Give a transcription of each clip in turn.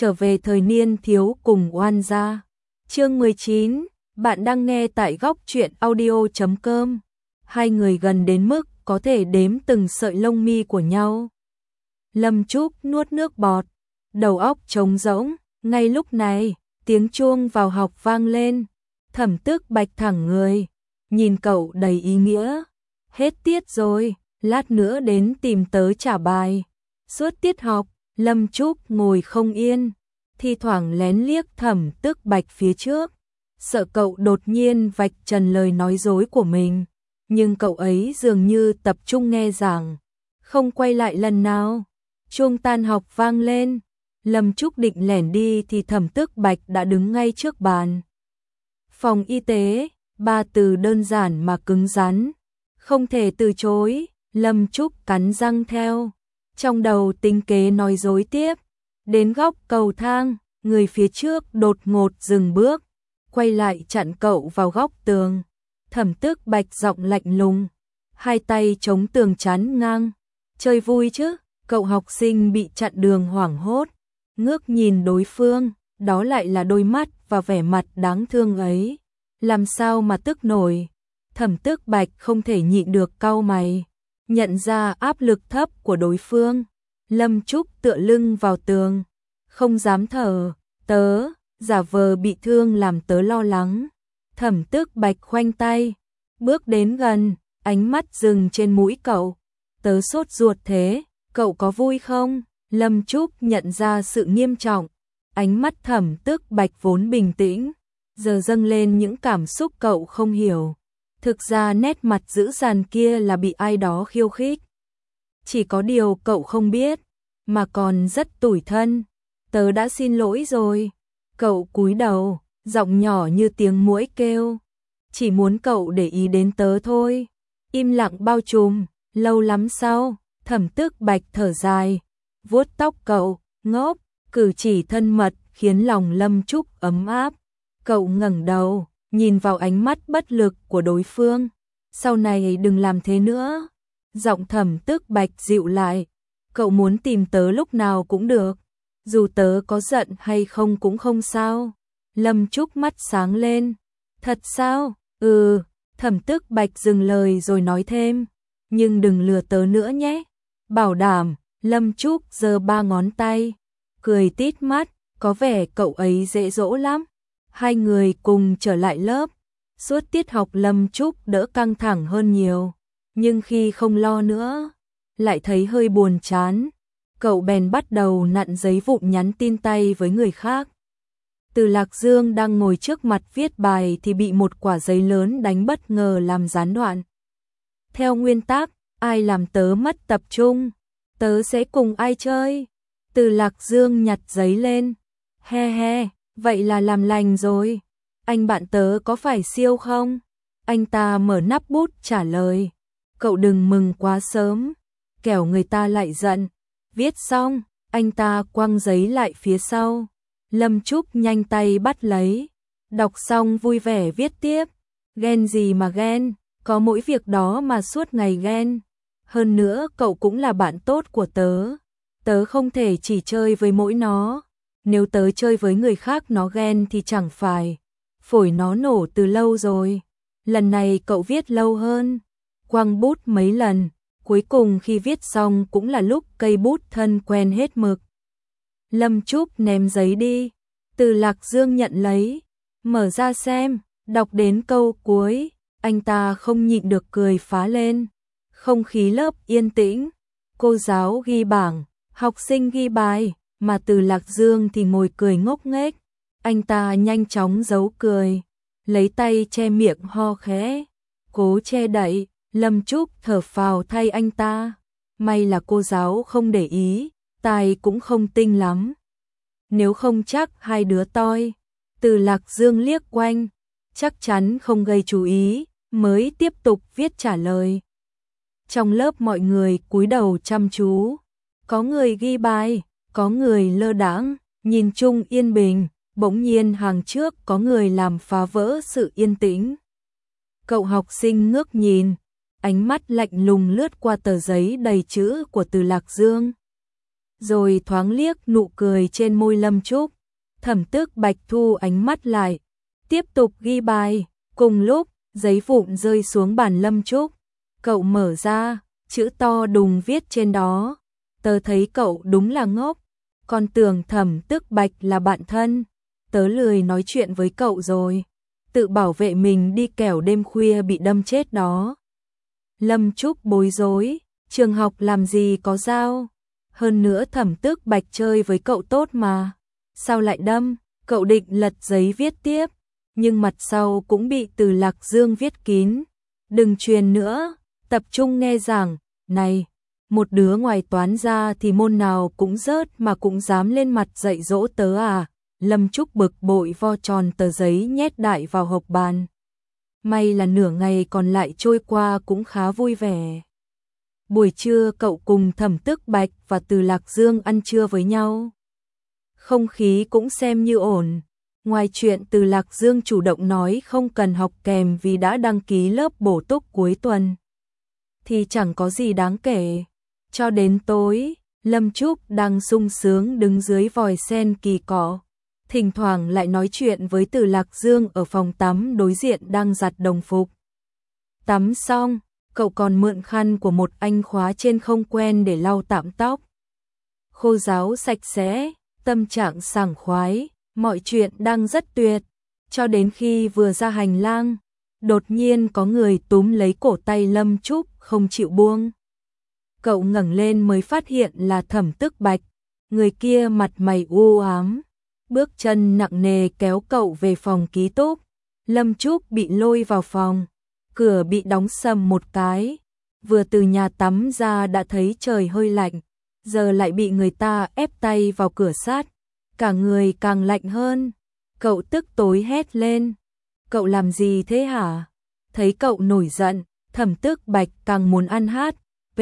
trở về thời niên thiếu cùng oan gia. Chương 19, bạn đang nghe tại góc truyện audio.com. Hai người gần đến mức có thể đếm từng sợi lông mi của nhau. Lâm Trúc nuốt nước bọt, đầu óc trống rỗng. Ngay lúc này, tiếng chuông vào học vang lên. Thẩm Tước Bạch thẳng người, nhìn cậu đầy ý nghĩa. Hết tiết rồi, lát nữa đến tìm tớ trả bài. Suốt tiết học, Lâm Trúc ngồi không yên, thi thoảng lén liếc Thẩm Tước Bạch phía trước, sợ cậu đột nhiên vạch trần lời nói dối của mình. Nhưng cậu ấy dường như tập trung nghe giảng, không quay lại lần nào. Chuông tan học vang lên, Lâm Trúc định lẻn đi thì Thẩm Tước Bạch đã đứng ngay trước bàn. Phòng y tế, ba từ đơn giản mà cứng rắn, không thể từ chối. Lâm Trúc cắn răng theo, trong đầu tính kế nói dối tiếp. Đến góc cầu thang, người phía trước đột ngột dừng bước, quay lại chặn cậu vào góc tường. Thẩm Tước Bạch giọng lạnh lùng, hai tay chống tường chắn ngang. Chơi vui chứ? Cậu học sinh bị chặn đường hoảng hốt, ngước nhìn đối phương, đó lại là đôi mắt và vẻ mặt đáng thương ấy. Làm sao mà tức nổi? Thẩm Tước Bạch không thể nhịn được cau mày, nhận ra áp lực thấp của đối phương. Lâm Trúc tựa lưng vào tường, không dám thở. Tớ, giả vờ bị thương làm tớ lo lắng. Thẩm Tước Bạch khoanh tay, bước đến gần, ánh mắt dừng trên mũi cậu. Tớ sốt ruột thế, cậu có vui không? Lâm Trúc nhận ra sự nghiêm trọng, ánh mắt Thẩm Tước Bạch vốn bình tĩnh, giờ dâng lên những cảm xúc cậu không hiểu. Thực ra nét mặt dữ dằn kia là bị ai đó khiêu khích. Chỉ có điều cậu không biết, mà còn rất tủi thân. Tớ đã xin lỗi rồi. Cậu cúi đầu, giọng nhỏ như tiếng muỗi kêu. Chỉ muốn cậu để ý đến tớ thôi. Im lặng bao trùm. Lâu lắm sau, Thẩm Tước Bạch thở dài, vuốt tóc cậu, ngốc, cử chỉ thân mật khiến lòng Lâm Trúc ấm áp. Cậu ngẩng đầu, nhìn vào ánh mắt bất lực của đối phương. Sau này đừng làm thế nữa. Giọng Thẩm Tước Bạch dịu lại. Cậu muốn tìm tớ lúc nào cũng được, dù tớ có giận hay không cũng không sao. Lâm Trúc mắt sáng lên. Thật sao? Ừ. Thẩm Tước Bạch dừng lời rồi nói thêm. Nhưng đừng lừa tớ nữa nhé. Bảo đảm. Lâm Trúc giơ ba ngón tay, cười tít mắt, có vẻ cậu ấy dễ dỗ lắm. Hai người cùng trở lại lớp. Suốt tiết học Lâm Trúc đỡ căng thẳng hơn nhiều, nhưng khi không lo nữa, lại thấy hơi buồn chán. Cậu bèn bắt đầu nặn giấy vụn nhắn tin tay với người khác. Từ Lạc Dương đang ngồi trước mặt viết bài thì bị một quả giấy lớn đánh bất ngờ làm gián đoạn. Theo nguyên tắc, ai làm tớ mất tập trung, tớ sẽ cùng ai chơi. Từ Lạc Dương nhặt giấy lên. He he, vậy là làm lành rồi. Anh bạn tớ có phải siêu không? Anh ta mở nắp bút trả lời. Cậu đừng mừng quá sớm, kẻo người ta lại giận. Viết xong, anh ta quăng giấy lại phía sau. Lâm Trúc nhanh tay bắt lấy. Đọc xong vui vẻ viết tiếp. Ghen gì mà ghen, có mỗi việc đó mà suốt ngày ghen. Hơn nữa cậu cũng là bạn tốt của tớ. Tớ không thể chỉ chơi với mỗi nó. Nếu tớ chơi với người khác nó ghen thì chẳng phải phổi nó nổ từ lâu rồi. Lần này cậu viết lâu hơn, quăng bút mấy lần. Cuối cùng khi viết xong cũng là lúc cây bút thân quen hết mực. Lâm Trúc ném giấy đi. Từ Lạc Dương nhận lấy, mở ra xem, đọc đến câu cuối, anh ta không nhịn được cười phá lên. Không khí lớp yên tĩnh, cô giáo ghi bảng, học sinh ghi bài, mà Từ Lạc Dương thì ngồi cười ngốc nghếch. Anh ta nhanh chóng giấu cười, lấy tay che miệng ho khẽ, cố che đậy. Lâm Trúc thở phào thay anh ta. May là cô giáo không để ý, tai cũng không tinh lắm. Nếu không chắc hai đứa toi. Từ Lạc Dương liếc quanh, chắc chắn không gây chú ý, mới tiếp tục viết trả lời. Trong lớp mọi người cúi đầu chăm chú. Có người ghi bài, có người lơ đãng, nhìn chung yên bình. Bỗng nhiên hàng trước có người làm phá vỡ sự yên tĩnh. Cậu học sinh ngước nhìn, ánh mắt lạnh lùng lướt qua tờ giấy đầy chữ của Từ Lạc Dương. rồi thoáng liếc nụ cười trên môi Lâm Trúc. Thẩm Tước Bạch thu ánh mắt lại, tiếp tục ghi bài. Cùng lúc, giấy vụn rơi xuống bàn Lâm Trúc. Cậu mở ra, chữ to đùng viết trên đó. Tớ thấy cậu đúng là ngốc, còn tưởng Thẩm Tước Bạch là bạn thân. Tớ lười nói chuyện với cậu rồi, tự bảo vệ mình đi kẻo đêm khuya bị đâm chết đó. Lâm Trúc bối rối, trường học làm gì có dao. Hơn nữa Thẩm Tước Bạch chơi với cậu tốt mà, sao lại đâm? Cậu định lật giấy viết tiếp, nhưng mặt sau cũng bị Từ Lạc Dương viết kín. Đừng truyền nữa, tập trung nghe giảng. Này, một đứa ngoài toán ra thì môn nào cũng rớt mà cũng dám lên mặt dạy dỗ tớ à? Lâm Trúc bực bội vo tròn tờ giấy nhét đại vào hộc bàn. May là nửa ngày còn lại trôi qua cũng khá vui vẻ. Buổi trưa cậu cùng Thẩm Tước Bạch và Từ Lạc Dương ăn trưa với nhau. Không khí cũng xem như ổn. Ngoài chuyện Từ Lạc Dương chủ động nói không cần học kèm vì đã đăng ký lớp bổ túc cuối tuần, thì chẳng có gì đáng kể. Cho đến tối, Lâm Trúc đang sung sướng đứng dưới vòi sen kỳ cọ. Thỉnh thoảng lại nói chuyện với Từ Lạc Dương ở phòng tắm đối diện đang giặt đồng phục. Tắm xong, cậu còn mượn khăn của một anh khóa trên không quen để lau tạm tóc. Khô ráo sạch sẽ, tâm trạng sảng khoái, mọi chuyện đang rất tuyệt. Cho đến khi vừa ra hành lang, đột nhiên có người túm lấy cổ tay Lâm Trúc không chịu buông. Cậu ngẩng lên mới phát hiện là Thẩm Tước Bạch. Người kia mặt mày u ám, bước chân nặng nề kéo cậu về phòng ký túc. Lâm Trúc bị lôi vào phòng, cửa bị đóng sầm một cái. Vừa từ nhà tắm ra đã thấy trời hơi lạnh, giờ lại bị người ta ép tay vào cửa sát, cả người càng lạnh hơn. Cậu tức tối hét lên, cậu làm gì thế hả? Thấy cậu nổi giận, Thẩm Tước Bạch càng muốn ăn hát,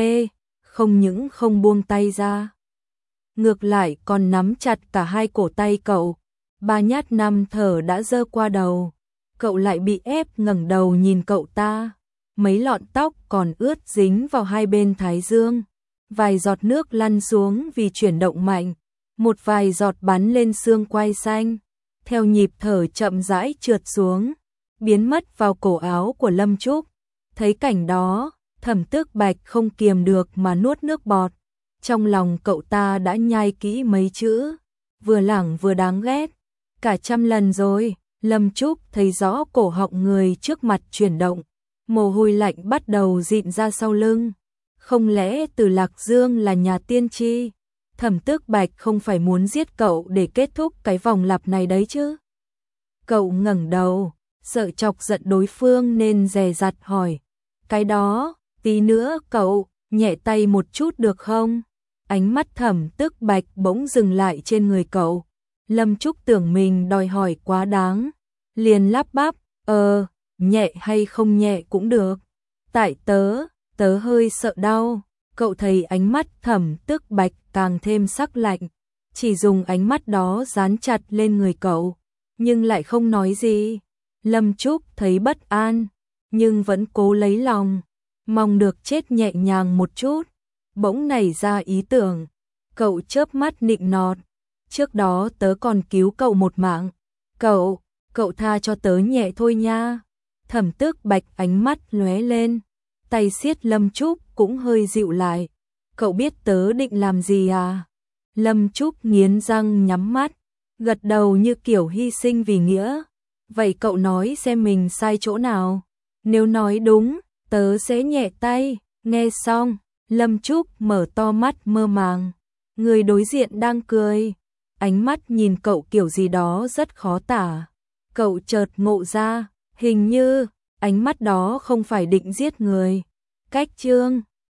không những không buông tay ra, ngược lại còn nắm chặt cả hai cổ tay cậu. 3 nhát năm thở đã giơ qua đầu, cậu lại bị ép ngẩng đầu nhìn cậu ta. Mấy lọn tóc còn ướt dính vào hai bên thái dương, vài giọt nước lăn xuống vì chuyển động mạnh, một vài giọt bắn lên xương quai xanh, theo nhịp thở chậm rãi trượt xuống, biến mất vào cổ áo của Lâm Trúc. Thấy cảnh đó, Thẩm Tước Bạch không kiềm được mà nuốt nước bọt. Trong lòng cậu ta đã nhai kỹ mấy chữ, vừa lẳng vừa đáng ghét, cả 100 lần rồi. Lâm Trúc thấy rõ cổ họng người trước mặt chuyển động, mồ hôi lạnh bắt đầu dịn ra sau lưng. Không lẽ Từ Lạc Dương là nhà tiên tri? Thẩm Tước Bạch không phải muốn giết cậu để kết thúc cái vòng lặp này đấy chứ? Cậu ngẩng đầu, sợ chọc giận đối phương nên dè dặt hỏi, cái đó, tí nữa cậu, nhẹ tay một chút được không? Ánh mắt Thẩm Tước Bạch bỗng dừng lại trên người cậu. Lâm Trúc tưởng mình đòi hỏi quá đáng, liền lắp bắp, nhẹ hay không nhẹ cũng được. Tại tớ hơi sợ đau. Cậu thấy ánh mắt Thẩm Tước Bạch càng thêm sắc lạnh, chỉ dùng ánh mắt đó dán chặt lên người cậu, nhưng lại không nói gì. Lâm Trúc thấy bất an, nhưng vẫn cố lấy lòng, mong được chết nhẹ nhàng một chút. Bỗng nảy ra ý tưởng, cậu chớp mắt nịnh nọt, trước đó tớ còn cứu cậu một mạng, cậu tha cho tớ nhẹ thôi nha. Thẩm Tước Bạch ánh mắt lóe lên, tay siết Lâm Trúc cũng hơi dịu lại. Cậu biết tớ định làm gì à? Lâm Trúc nghiến răng nhắm mắt, gật đầu như kiểu hy sinh vì nghĩa. Vậy cậu nói xem mình sai chỗ nào? Nếu nói đúng, tớ sẽ nhẹ tay. Nghe xong, Lâm Trúc mở to mắt mơ màng. Người đối diện đang cười, ánh mắt nhìn cậu kiểu gì đó rất khó tả. Cậu chợt ngộ ra, hình như ánh mắt đó không phải định giết người. Cách chương